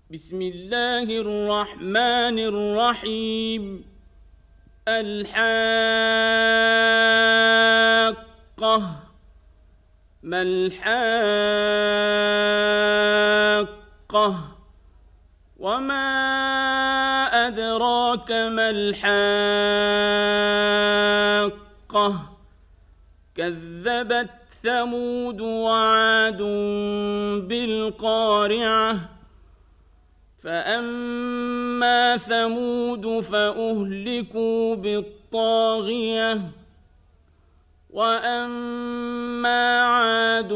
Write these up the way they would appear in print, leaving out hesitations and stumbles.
بسم الله الرحمن الرحيم. الحاقة. ما الحاقة؟ وما أدراك ما الحاقة؟ كذبت ثمود وعاد بالقارعة. فأما ثمود فأهلكوا بالطاغية، وأما عاد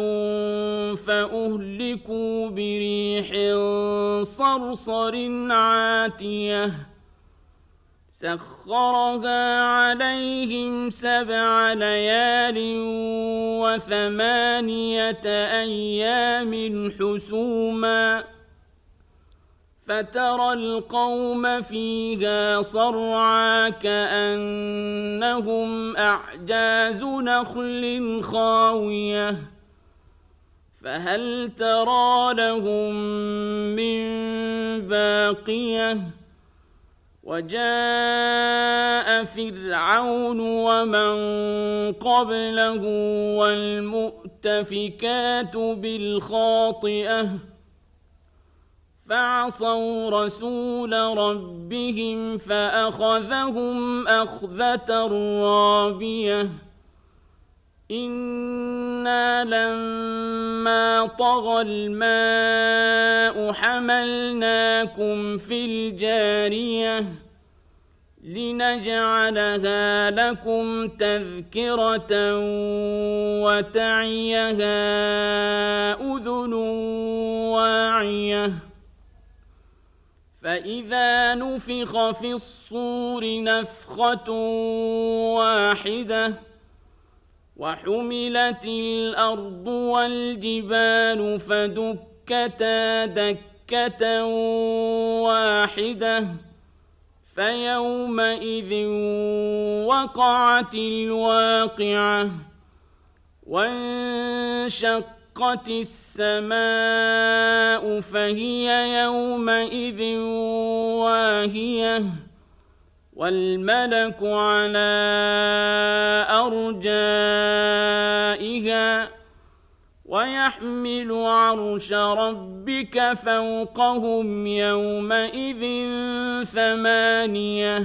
فأهلكوا بريح صرصر عاتية سخرها عليهم 7 ليال و8 أيام حسوما، فترى القوم فيها صرعى كأنهم أعجاز نخل خاوية، فهل ترى لهم من باقية؟ وجاء فرعون ومن قبله والمؤتفكات بالخاطئة، فعصوا رسول ربهم فأخذهم أخذة رابية. إنا لما طغى الماء حملناكم في الجارية لنجعلها لكم تذكرة وتعيها أذن واعية. فإذا نفخ في الصور نفخة واحدة وحملت الأرض والجبال فدكتا دكة واحدة فيومئذ وقعت الواقعة. وانشقت السماء فهي يومئذ واهية، والملك على أرجائها، ويحمل عرش ربك فوقهم يومئذ 8.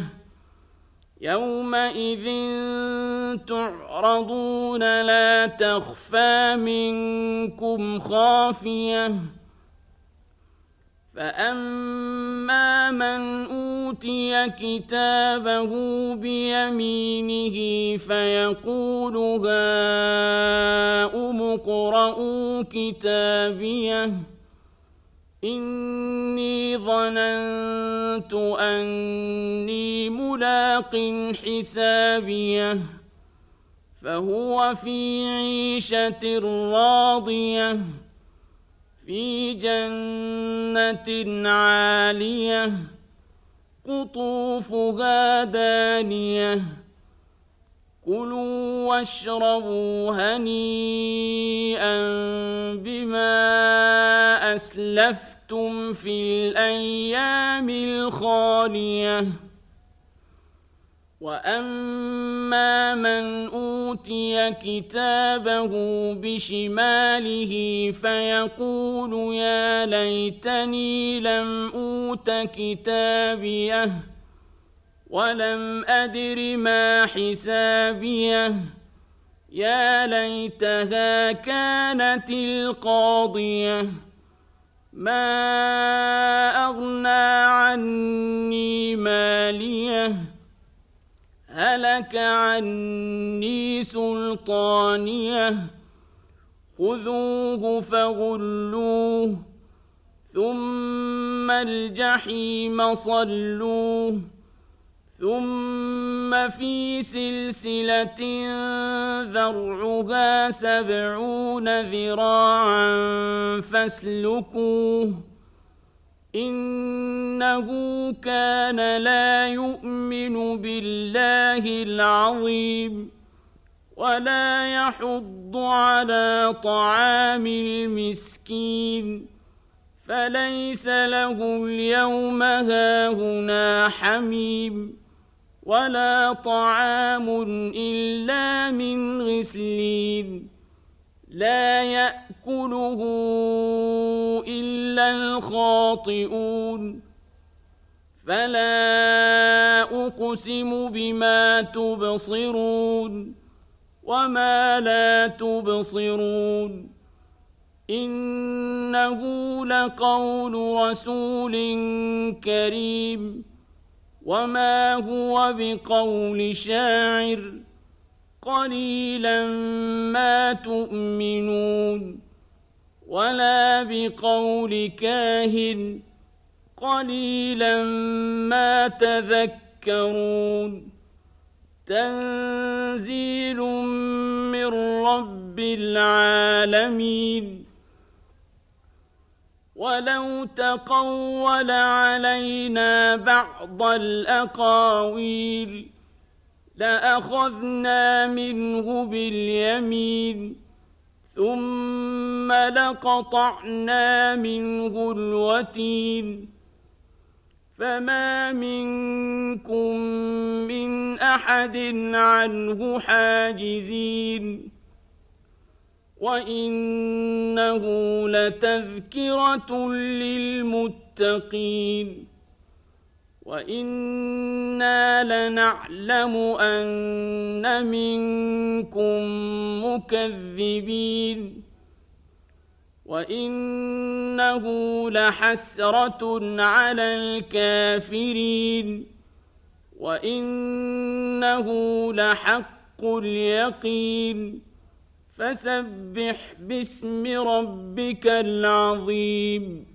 يومئذ تعرضون لا تخفى منكم خافية. فأما من أوتي كتابه بيمينه فيقول هاؤم اقرءوا كتابيه إني ظننت أني ملاق حسابيه. فهو في عيشة راضية في جنة عالية قطوفها دانية. كلوا واشربوا هنيئا بما أسلفتم في الأيام الخالية. وأما من أوتي كتابه بشماله فيقول يا ليتني لم أوت كتابيه ولم أدر ما حسابيه، يا ليتها كانت القاضية. ما أغنى عني ماليه هلك عني سلطانيه. خذوه فغلوه ثم الجحيم صلوه ثم في سلسلة ذرعها 70 ذراعا فاسلكوه إنه كان لا يؤمن بالله العظيم ولا يحض على طعام المسكين فليس له اليوم هاهنا حميم ولا طعام إلا من غسلين لا يأكله إلا الخاطئون فلا أقسم بما تبصرون وما لا تبصرون إنه لقول رسول كريم وما هو بقول شاعر قليلا ما تؤمنون ولا بقول كاهن قليلا ما تذكرون تنزيل من رب العالمين ولو تقول علينا بعض الأقاويل لأخذنا منه باليمين ثم لقطعنا منه الوتين فما منكم من أحد عنه حاجزين وإنه لتذكرة للمتقين وإنا لنعلم أن منكم مكذبين وإنه لحسرة على الكافرين وإنه لحق اليقين فسبح باسم ربك العظيم